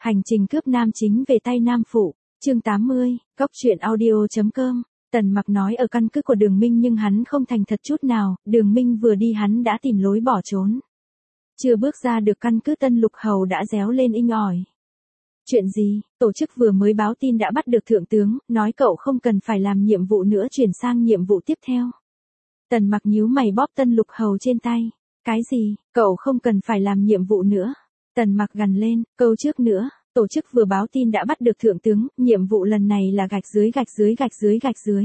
Hành trình cướp nam chính về tay nam phụ, chương 80, Cóc truyện audio.com. Tần Mặc nói ở căn cứ của Đường Minh nhưng hắn không thành thật chút nào, Đường Minh vừa đi hắn đã tìm lối bỏ trốn. Chưa bước ra được căn cứ Tân Lục Hầu đã réo lên inh ỏi. Chuyện gì, tổ chức vừa mới báo tin đã bắt được thượng tướng, nói cậu không cần phải làm nhiệm vụ nữa chuyển sang nhiệm vụ tiếp theo. Tần Mặc nhíu mày bóp Tân Lục Hầu trên tay. Cái gì, cậu không cần phải làm nhiệm vụ nữa? Tần Mặc gằn lên, câu trước nữa, tổ chức vừa báo tin đã bắt được thượng tướng, nhiệm vụ lần này là gạch dưới.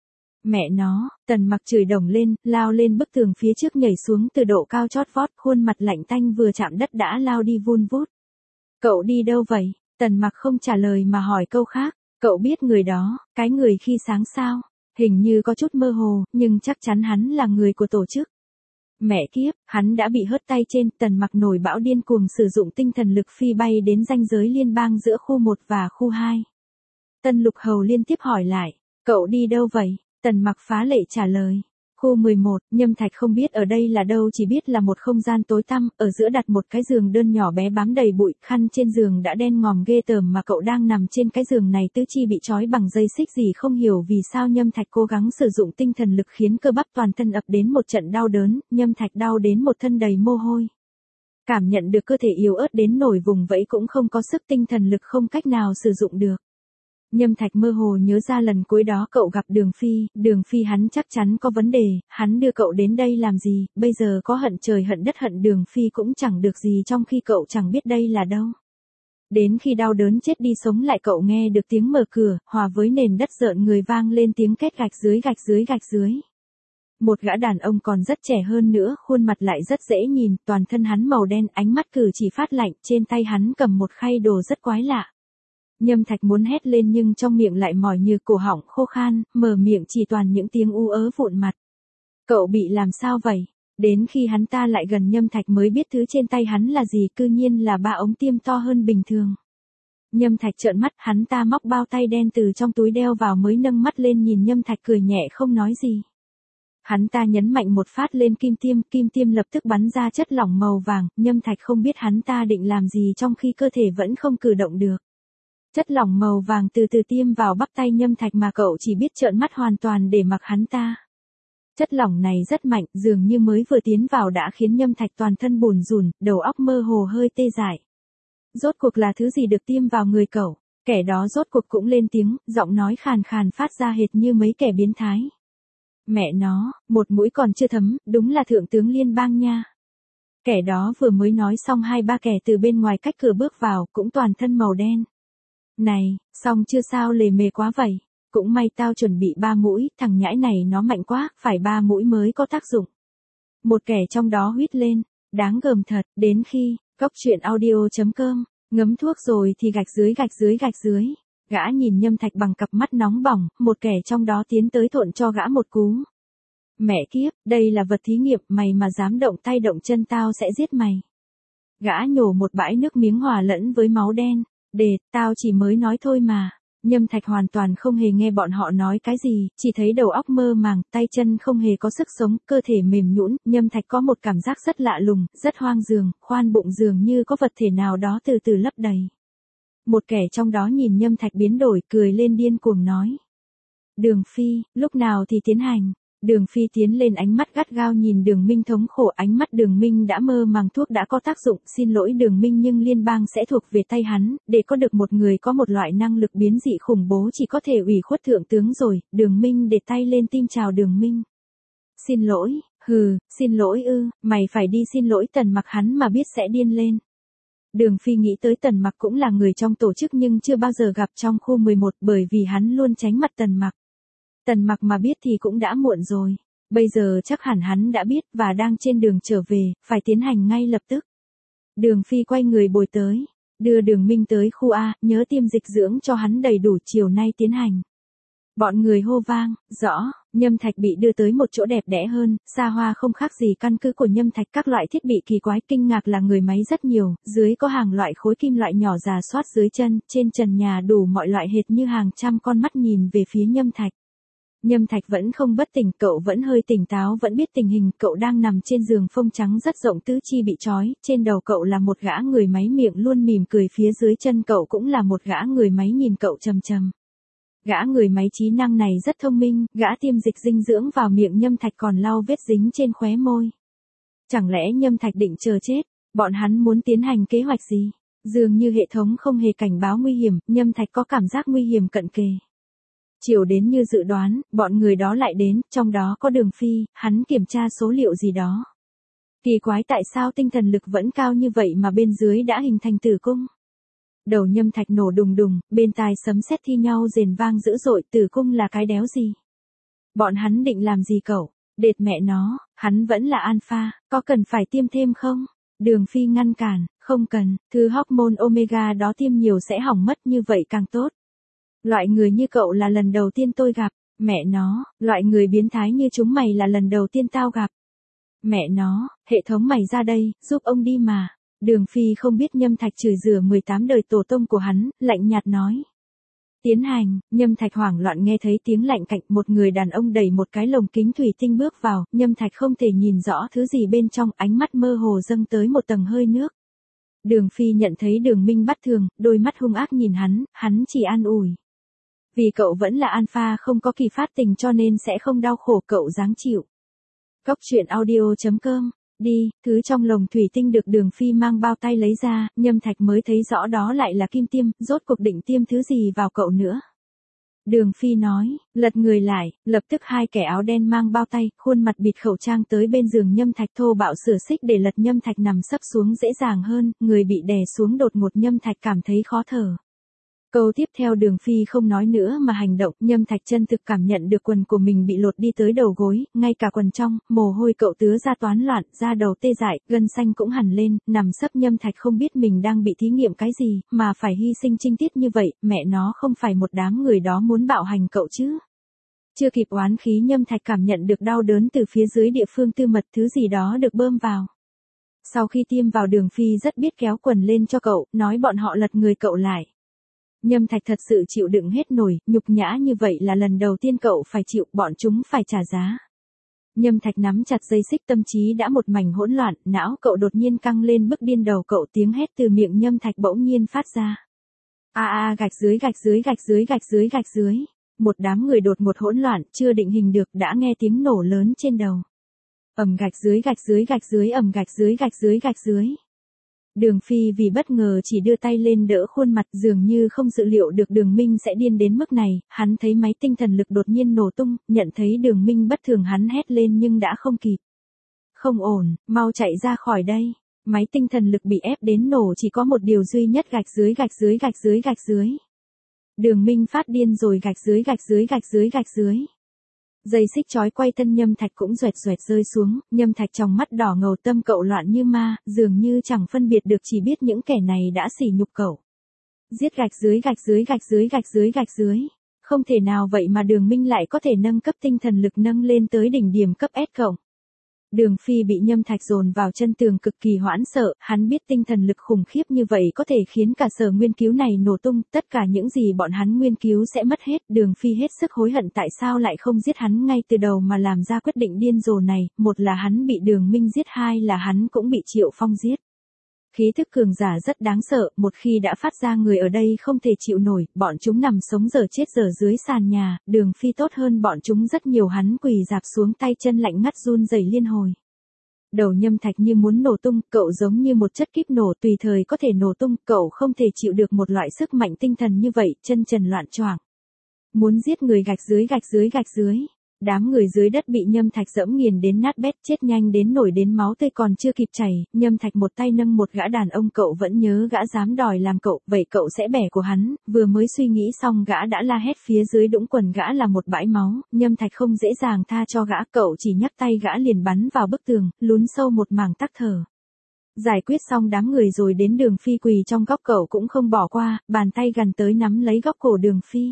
Mẹ nó, Tần Mặc chửi đồng lên, lao lên bức tường phía trước nhảy xuống từ độ cao chót vót, khuôn mặt lạnh tanh vừa chạm đất đã lao đi vun vút. Cậu đi đâu vậy? Tần Mặc không trả lời mà hỏi câu khác, cậu biết người đó, cái người khi sáng sao? Hình như có chút mơ hồ, nhưng chắc chắn hắn là người của tổ chức. Mẹ kiếp, hắn đã bị hớt tay trên. Tần Mặc nổi bão điên cuồng sử dụng tinh thần lực phi bay đến ranh giới liên bang giữa khu 1 và khu 2. Tân Lục Hầu liên tiếp hỏi lại, cậu đi đâu vậy? Tần Mặc phá lệ trả lời, khu 11, Nhâm Thạch không biết ở đây là đâu, chỉ biết là một không gian tối tăm, ở giữa đặt một cái giường đơn nhỏ bé bám đầy bụi, khăn trên giường đã đen ngòm ghê tởm mà cậu đang nằm trên cái giường này tứ chi bị trói bằng dây xích gì không hiểu vì sao Nhâm Thạch cố gắng sử dụng tinh thần lực khiến cơ bắp toàn thân ập đến một trận đau đớn, Nhâm Thạch đau đến một thân đầy mồ hôi. Cảm nhận được cơ thể yếu ớt đến nổi vùng vẫy cũng không có sức, tinh thần lực không cách nào sử dụng được. Nhâm Thạch mơ hồ nhớ ra lần cuối đó cậu gặp Đường Phi hắn chắc chắn có vấn đề, hắn đưa cậu đến đây làm gì, bây giờ có hận trời hận đất hận Đường Phi cũng chẳng được gì trong khi cậu chẳng biết đây là đâu. Đến khi đau đớn chết đi sống lại cậu nghe được tiếng mở cửa, hòa với nền đất rợn người vang lên tiếng két gạch dưới. Một gã đàn ông còn rất trẻ hơn nữa, khuôn mặt lại rất dễ nhìn, toàn thân hắn màu đen, ánh mắt cử chỉ phát lạnh, trên tay hắn cầm một khay đồ rất quái lạ. Nhâm Thạch muốn hét lên nhưng trong miệng lại mỏi như cổ họng khô khan, mở miệng chỉ toàn những tiếng ú ớ vụn mặt. Cậu bị làm sao vậy? Đến khi hắn ta lại gần Nhâm Thạch mới biết thứ trên tay hắn là gì, cư nhiên là 3 ống tiêm to hơn bình thường. Nhâm Thạch trợn mắt, hắn ta móc bao tay đen từ trong túi đeo vào mới nâng mắt lên nhìn Nhâm Thạch cười nhẹ không nói gì. Hắn ta nhấn mạnh một phát lên kim tiêm lập tức bắn ra chất lỏng màu vàng, Nhâm Thạch không biết hắn ta định làm gì trong khi cơ thể vẫn không cử động được. Chất lỏng màu vàng từ từ tiêm vào bắp tay Nhâm Thạch mà cậu chỉ biết trợn mắt hoàn toàn để mặc hắn ta. Chất lỏng này rất mạnh, dường như mới vừa tiến vào đã khiến Nhâm Thạch toàn thân bùn rùn, đầu óc mơ hồ hơi tê dại. Rốt cuộc là thứ gì được tiêm vào người cậu? Kẻ đó rốt cuộc cũng lên tiếng, giọng nói khàn khàn phát ra hệt như mấy kẻ biến thái. Mẹ nó, một mũi còn chưa thấm, đúng là thượng tướng liên bang nha. Kẻ đó vừa mới nói xong 2-3 kẻ từ bên ngoài cách cửa bước vào, cũng toàn thân màu đen. Này, xong chưa sao lề mề quá vậy. Cũng may tao chuẩn bị 3 mũi, thằng nhãi này nó mạnh quá, phải 3 mũi mới có tác dụng. Một kẻ trong đó huýt lên, đáng gờm thật, đến khi, Cóc truyện audio.com, ngấm thuốc rồi thì gạch dưới. Gã nhìn Nhâm Thạch bằng cặp mắt nóng bỏng, một kẻ trong đó tiến tới thộn cho gã một cú. Mẹ kiếp, đây là vật thí nghiệm, mày mà dám động tay động chân tao sẽ giết mày. Gã nhổ một bãi nước miếng hòa lẫn với máu đen. Tao chỉ mới nói thôi mà. Nhâm Thạch hoàn toàn không hề nghe bọn họ nói cái gì, chỉ thấy đầu óc mơ màng, tay chân không hề có sức sống, cơ thể mềm nhũn. Nhâm Thạch có một cảm giác rất lạ lùng, rất hoang dường, khoan bụng dường như có vật thể nào đó từ từ lấp đầy. Một kẻ trong đó nhìn Nhâm Thạch biến đổi, cười lên điên cuồng nói. Đường Phi, lúc nào thì tiến hành? Đường Phi tiến lên, ánh mắt gắt gao nhìn Đường Minh thống khổ, ánh mắt Đường Minh đã mơ màng, thuốc đã có tác dụng, xin lỗi Đường Minh nhưng liên bang sẽ thuộc về tay hắn, để có được một người có một loại năng lực biến dị khủng bố chỉ có thể ủy khuất thượng tướng rồi. Đường Minh để tay lên tim chào Đường Minh. Xin lỗi, xin lỗi ư, mày phải đi xin lỗi. Tần Mặc hắn mà biết sẽ điên lên. Đường Phi nghĩ tới Tần Mặc cũng là người trong tổ chức nhưng chưa bao giờ gặp trong khu 11 bởi vì hắn luôn tránh mặt Tần Mặc. Tần Mặc mà biết thì cũng đã muộn rồi. Bây giờ chắc hẳn hắn đã biết và đang trên đường trở về, phải tiến hành ngay lập tức. Đường Phi quay người bồi tới, đưa Đường Minh tới khu A, nhớ tiêm dịch dưỡng cho hắn đầy đủ, chiều nay tiến hành. Bọn người hô vang, rõ, Nhâm Thạch bị đưa tới một chỗ đẹp đẽ hơn, xa hoa không khác gì căn cứ của Nhâm Thạch, các loại thiết bị kỳ quái, kinh ngạc là người máy rất nhiều, dưới có hàng loại khối kim loại nhỏ rà soát dưới chân, trên trần nhà đủ mọi loại hệt như hàng trăm con mắt nhìn về phía Nhâm Thạch. Nhâm Thạch vẫn không bất tỉnh, cậu vẫn hơi tỉnh táo, vẫn biết tình hình, cậu đang nằm trên giường phông trắng rất rộng, tứ chi bị trói, trên đầu cậu là một gã người máy miệng luôn mỉm cười, phía dưới chân cậu cũng là một gã người máy nhìn cậu trầm trầm. Gã người máy trí năng này rất thông minh, gã tiêm dịch dinh dưỡng vào miệng Nhâm Thạch còn lau vết dính trên khóe môi. Chẳng lẽ Nhâm Thạch định chờ chết? Bọn hắn muốn tiến hành kế hoạch gì? Dường như hệ thống không hề cảnh báo nguy hiểm, Nhâm Thạch có cảm giác nguy hiểm cận kề. Chiều đến như dự đoán, bọn người đó lại đến, trong đó có Đường Phi, hắn kiểm tra số liệu gì đó. Kỳ quái, tại sao tinh thần lực vẫn cao như vậy mà bên dưới đã hình thành tử cung? Đầu Nhâm Thạch nổ đùng đùng, bên tai sấm sét thi nhau rền vang dữ dội, tử cung là cái đéo gì? Bọn hắn định làm gì cậu? Đệt mẹ nó, hắn vẫn là alpha, có cần phải tiêm thêm không? Đường Phi ngăn cản, không cần, thứ hormone omega đó tiêm nhiều sẽ hỏng mất, như vậy càng tốt. Loại người như cậu là lần đầu tiên tôi gặp, mẹ nó, loại người biến thái như chúng mày là lần đầu tiên tao gặp. Mẹ nó, hệ thống mày ra đây, giúp ông đi mà. Đường Phi không biết Nhâm Thạch chửi rủa 18 đời tổ tông của hắn, lạnh nhạt nói. Tiến hành, Nhâm Thạch hoảng loạn nghe thấy tiếng lạnh cạnh, một người đàn ông đẩy một cái lồng kính thủy tinh bước vào, Nhâm Thạch không thể nhìn rõ thứ gì bên trong, ánh mắt mơ hồ dâng tới một tầng hơi nước. Đường Phi nhận thấy Đường Minh bất thường, đôi mắt hung ác nhìn hắn chỉ an ủi. Vì cậu vẫn là alpha không có kỳ phát tình cho nên sẽ không đau khổ, cậu dáng chịu. Cóc truyện audio.com. Đi, thứ trong lồng thủy tinh được Đường Phi mang bao tay lấy ra, Nhâm Thạch mới thấy rõ đó lại là kim tiêm, rốt cuộc định tiêm thứ gì vào cậu nữa. Đường Phi nói, lật người lại, lập tức hai kẻ áo đen mang bao tay, khuôn mặt bịt khẩu trang tới bên giường Nhâm Thạch, thô bạo sửa xích để lật Nhâm Thạch nằm sấp xuống dễ dàng hơn, người bị đè xuống đột ngột, Nhâm Thạch cảm thấy khó thở. Câu tiếp theo Đường Phi không nói nữa mà hành động, Nhâm Thạch chân thực cảm nhận được quần của mình bị lột đi tới đầu gối, ngay cả quần trong, mồ hôi cậu tứa ra toán loạn, da đầu tê dại, gân xanh cũng hằn lên, nằm sấp Nhâm Thạch không biết mình đang bị thí nghiệm cái gì, mà phải hy sinh trinh tiết như vậy, mẹ nó, không phải một đám người đó muốn bạo hành cậu chứ. Chưa kịp oán khí, Nhâm Thạch cảm nhận được đau đớn từ phía dưới địa phương tư mật, thứ gì đó được bơm vào. Sau khi tiêm vào, Đường Phi rất biết kéo quần lên cho cậu, nói bọn họ lật người cậu lại. Nhâm Thạch thật sự chịu đựng hết nổi, nhục nhã như vậy là lần đầu tiên cậu phải chịu, bọn chúng phải trả giá. Nhâm Thạch nắm chặt dây xích, tâm trí đã một mảnh hỗn loạn, não cậu đột nhiên căng lên bức điên đầu cậu, tiếng hét từ miệng Nhâm Thạch bỗng nhiên phát ra. Gạch dưới gạch dưới gạch dưới gạch dưới gạch dưới. Một đám người đột ngột hỗn loạn, chưa định hình được, đã nghe tiếng nổ lớn trên đầu. Ầm gạch dưới gạch dưới gạch dưới, ầm gạch dưới gạch dưới gạch dưới. Đường Phi vì bất ngờ chỉ đưa tay lên đỡ khuôn mặt, dường như không dự liệu được Đường Minh sẽ điên đến mức này, hắn thấy máy tinh thần lực đột nhiên nổ tung, nhận thấy Đường Minh bất thường hắn hét lên nhưng đã không kịp. Không ổn, mau chạy ra khỏi đây. Máy tinh thần lực bị ép đến nổ, chỉ có một điều duy nhất, gạch dưới gạch dưới gạch dưới gạch dưới. Đường Minh phát điên rồi, gạch dưới gạch dưới gạch dưới gạch dưới. Dây xích trói quay thân Nhâm Thạch cũng xoẹt xoẹt rơi xuống, Nhâm Thạch trong mắt đỏ ngầu, tâm cậu loạn như ma, dường như chẳng phân biệt được, chỉ biết những kẻ này đã sỉ nhục cậu. Giết gạch dưới gạch dưới gạch dưới gạch dưới gạch dưới. Không thể nào vậy mà Đường Minh lại có thể nâng cấp tinh thần lực nâng lên tới đỉnh điểm cấp S cộng. Đường Phi bị Nhâm Thạch dồn vào chân tường cực kỳ hoảng sợ, hắn biết tinh thần lực khủng khiếp như vậy có thể khiến cả sở nghiên cứu này nổ tung, tất cả những gì bọn hắn nghiên cứu sẽ mất hết. Đường Phi hết sức hối hận tại sao lại không giết hắn ngay từ đầu mà làm ra quyết định điên rồ này, một là hắn bị Đường Minh giết, hai là hắn cũng bị Triệu Phong giết. Khí thức cường giả rất đáng sợ, một khi đã phát ra người ở đây không thể chịu nổi, bọn chúng nằm sống dở chết dở dưới sàn nhà, Đường Phi tốt hơn bọn chúng rất nhiều, hắn quỳ rạp xuống, tay chân lạnh ngắt run rẩy liên hồi. Đầu Nhâm Thạch như muốn nổ tung, cậu giống như một chất kíp nổ tùy thời có thể nổ tung, cậu không thể chịu được một loại sức mạnh tinh thần như vậy, chân trần loạn choạng. Muốn giết người, gạch dưới gạch dưới gạch dưới. Đám người dưới đất bị Nhâm Thạch dẫm nghiền đến nát bét, chết nhanh đến nổi, đến máu tươi còn chưa kịp chảy, Nhâm Thạch một tay nâng một gã đàn ông, cậu vẫn nhớ gã dám đòi làm cậu, vậy cậu sẽ bẻ của hắn, vừa mới suy nghĩ xong gã đã la hét, phía dưới đũng quần gã là một bãi máu, Nhâm Thạch không dễ dàng tha cho gã, cậu chỉ nhấc tay gã liền bắn vào bức tường, lún sâu một mảng tắc thở. Giải quyết xong đám người rồi đến Đường Phi quỳ trong góc, cậu cũng không bỏ qua, bàn tay gần tới nắm lấy góc cổ Đường Phi.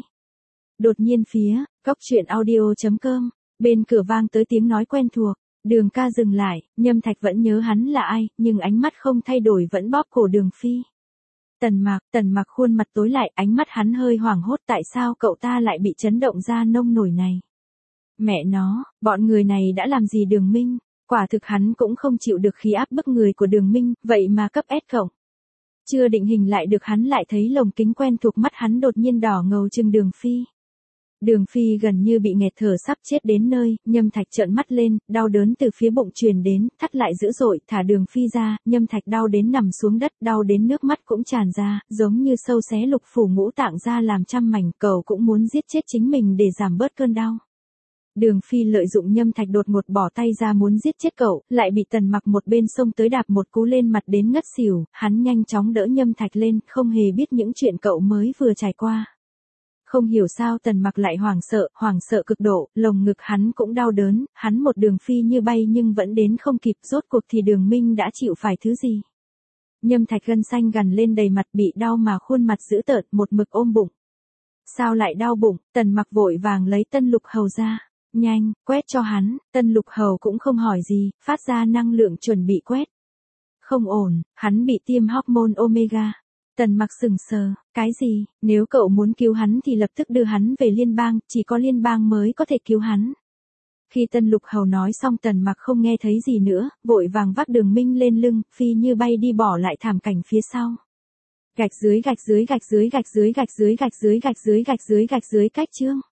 Đột nhiên phía, cóc truyện audio.com, bên cửa vang tới tiếng nói quen thuộc, Đường ca dừng lại, Nhâm Thạch vẫn nhớ hắn là ai, nhưng ánh mắt không thay đổi vẫn bóp cổ Đường Phi. Tần Mặc khuôn mặt tối lại, ánh mắt hắn hơi hoảng hốt, tại sao cậu ta lại bị chấn động ra nông nổi này. Mẹ nó, bọn người này đã làm gì Đường Minh? Quả thực hắn cũng không chịu được khí áp bức người của Đường Minh, vậy mà cấp S cộng. Chưa định hình lại được hắn lại thấy lồng kính quen thuộc mắt hắn đột nhiên đỏ ngầu chừng Đường Phi. Đường Phi gần như bị nghẹt thở sắp chết đến nơi, Nhâm Thạch trợn mắt lên, đau đớn từ phía bụng truyền đến, thắt lại dữ dội, thả Đường Phi ra, Nhâm Thạch đau đến nằm xuống đất, đau đến nước mắt cũng tràn ra, giống như sâu xé lục phủ ngũ tạng ra làm trăm mảnh, cậu cũng muốn giết chết chính mình để giảm bớt cơn đau. Đường Phi lợi dụng Nhâm Thạch đột ngột bỏ tay ra muốn giết chết cậu, lại bị Tần Mặc một bên xông tới đạp một cú lên mặt đến ngất xỉu, hắn nhanh chóng đỡ Nhâm Thạch lên, không hề biết những chuyện cậu mới vừa trải qua. Không hiểu sao Tần Mặc lại hoảng sợ cực độ, lồng ngực hắn cũng đau đớn, hắn một đường phi như bay nhưng vẫn đến không kịp, rốt cuộc thì Đường Minh đã chịu phải thứ gì. Nhâm Thạch gân xanh gằn lên đầy mặt bị đau mà khuôn mặt dữ tợn, một mực ôm bụng. Sao lại đau bụng? Tần Mặc vội vàng lấy Tân Lục Hầu ra. Nhanh, quét cho hắn, Tân Lục Hầu cũng không hỏi gì, phát ra năng lượng chuẩn bị quét. Không ổn, hắn bị tiêm hormone Omega. Tần Mặc sững sờ, cái gì, nếu cậu muốn cứu hắn thì lập tức đưa hắn về liên bang, chỉ có liên bang mới có thể cứu hắn. Khi Tân Lục Hầu nói xong Tần Mặc không nghe thấy gì nữa, vội vàng vác Đường Minh lên lưng, phi như bay đi bỏ lại thảm cảnh phía sau. Gạch dưới cách chương.